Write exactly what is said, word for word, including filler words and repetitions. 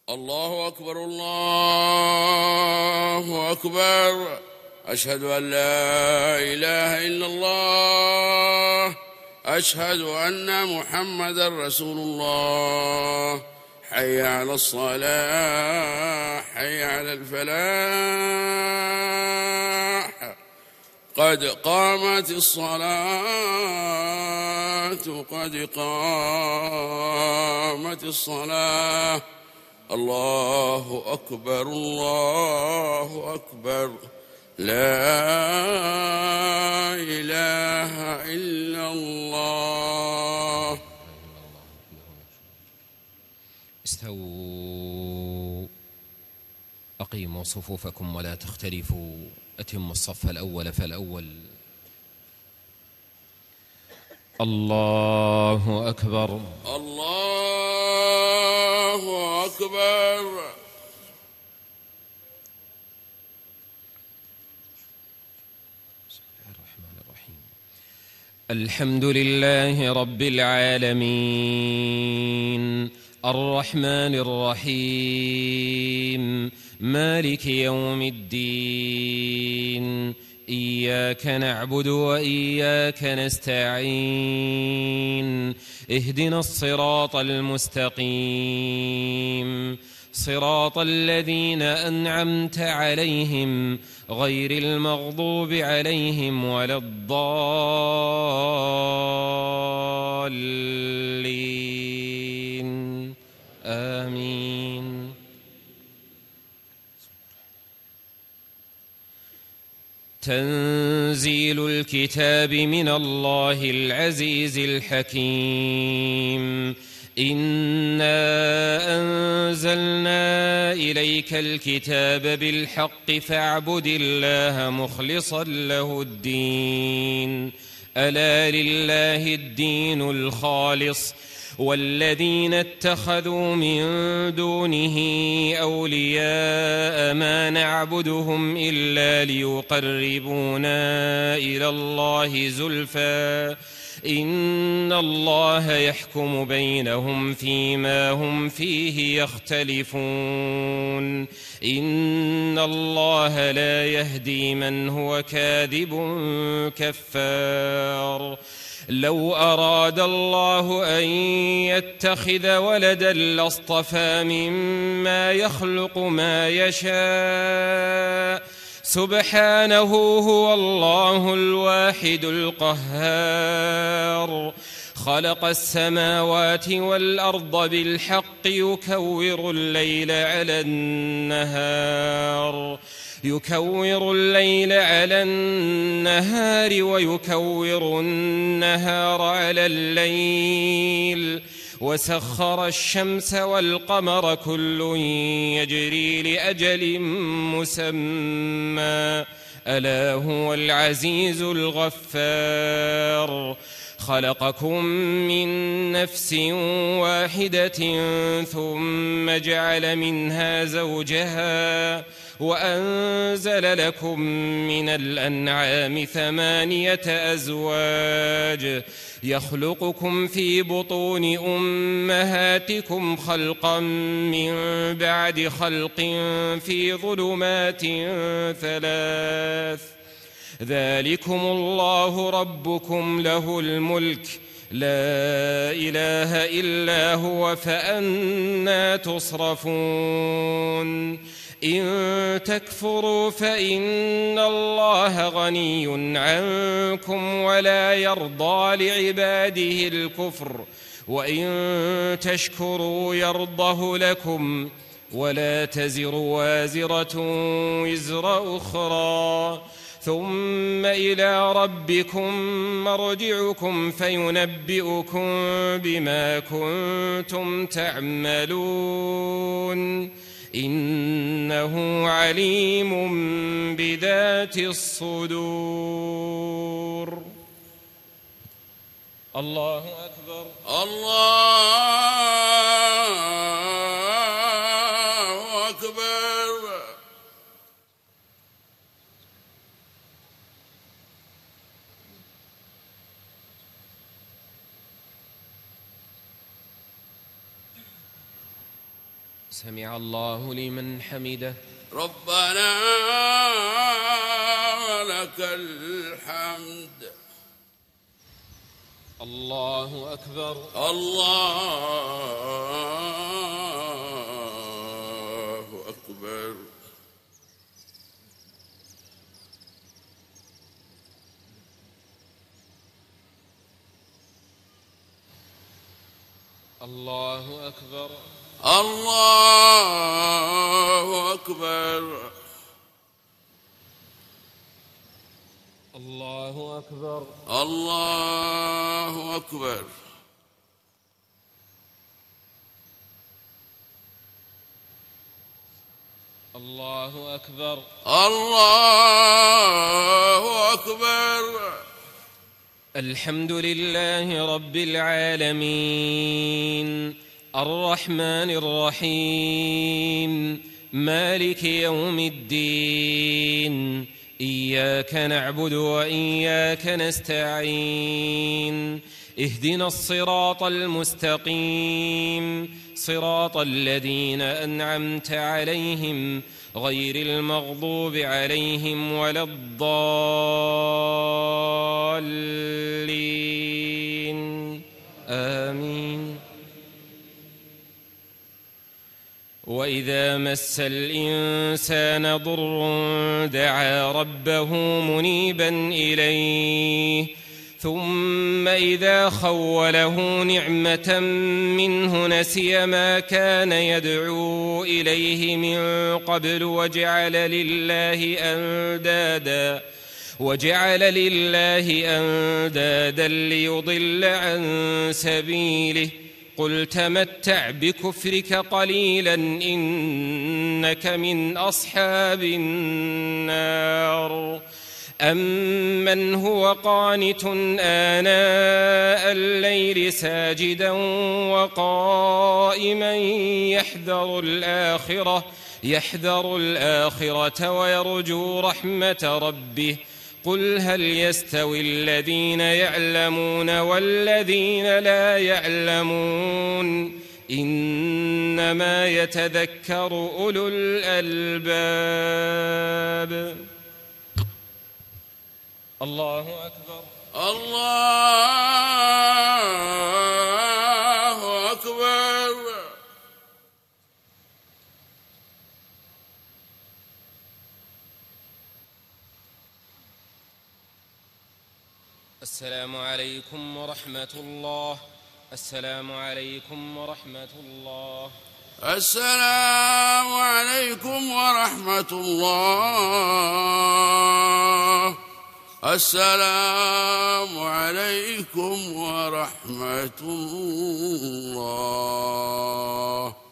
الله أكبر الله أكبر. أشهد أن لا إله إلا الله. أشهد أن محمدا رسول الله. حي على الصلاة حي على الفلاح. قد قامت الصلاة قد قامت الصلاة. الله أكبر الله أكبر. لا إله إلا الله. استووا أقيموا صفوفكم ولا تختلفوا. أتموا الصف الأول فالأول. الله أكبر الله أكبر. بسم الله الرحمن الرحيم. الحمد لله رب العالمين الرحمن الرحيم مالك يوم الدين. إياك نعبد وإياك نستعين. اهدنا الصراط المستقيم صراط الذين أنعمت عليهم غير المغضوب عليهم ولا الضالين. آمين. تنزيل الكتاب من الله العزيز الحكيم. إنا أنزلنا إليك الكتاب بالحق فاعبد الله مخلصا له الدين. ألا لله الدين الخالص والذين اتخذوا من دونه أولياء ما نعبدهم إلا ليقربونا إلى الله زلفى إن الله يحكم بينهم فيما هم فيه يختلفون. إن الله لا يهدي من هو كاذب كفار. لو أراد الله أن يتخذ ولدا لاصطفى مما يخلق ما يشاء سبحانه هو الله الواحد القهار. خلق السماوات والأرض بالحق يكور الليل على النهار يكور الليل على النهار ويكور النهار على الليل وسخر الشمس والقمر كل يجري لأجل مسمى ألا هو العزيز الغفار. خلقكم من نفس واحدة ثم جعل منها زوجها وأنزل لكم من الأنعام ثمانية أزواج يخلقكم في بطون أمهاتكم خلقا من بعد خلق في ظلمات ثلاث. ذلكم الله ربكم له الملك لا إله إلا هو فأنى تصرفون. إن تكفروا فإن الله غني عنكم ولا يرضى لعباده الكفر وإن تشكروا يرضه لكم ولا تزر وازرة وزر أخرى ثم إلى ربكم مرجعكم فينبئكم بما كنتم تعملون إنه عليم بذات الصدور. الله أكبر. الله أكبر. سمع الله لمن حمده. ربنا ولك الحمد. الله أكبر. الله أكبر. الله أكبر. الله أكبر. الله أكبر. الله أكبر. الله أكبر. الله أكبر. الحمد لله رب العالمين الرحمن الرحيم مالك يوم الدين إياك نعبد وإياك نستعين اهدنا الصراط المستقيم صراط الذين أنعمت عليهم غير المغضوب عليهم ولا الضالين آمين. وإذا مس الإنسان ضر دعا ربه منيبا إليه ثم إذا خوله نعمة منه نسي ما كان يدعو إليه من قبل وجعل لله أندادا وجعل لله أندادا ليضل عن سبيله قل تمتع بكفرك قليلا إنك من أصحاب النار. أمن هو قانت آناء الليل ساجدا وقائما يحذر الآخرة يحذر الآخرة ويرجو رحمة ربه قل هل يستوي الذين يعلمون والذين لا يعلمون إنما يتذكر أولو الألباب. الله أكبر. الله أكبر. السلام عليكم ورحمة الله. السلام عليكم ورحمة الله. السلام عليكم ورحمة الله. السلام عليكم ورحمة الله.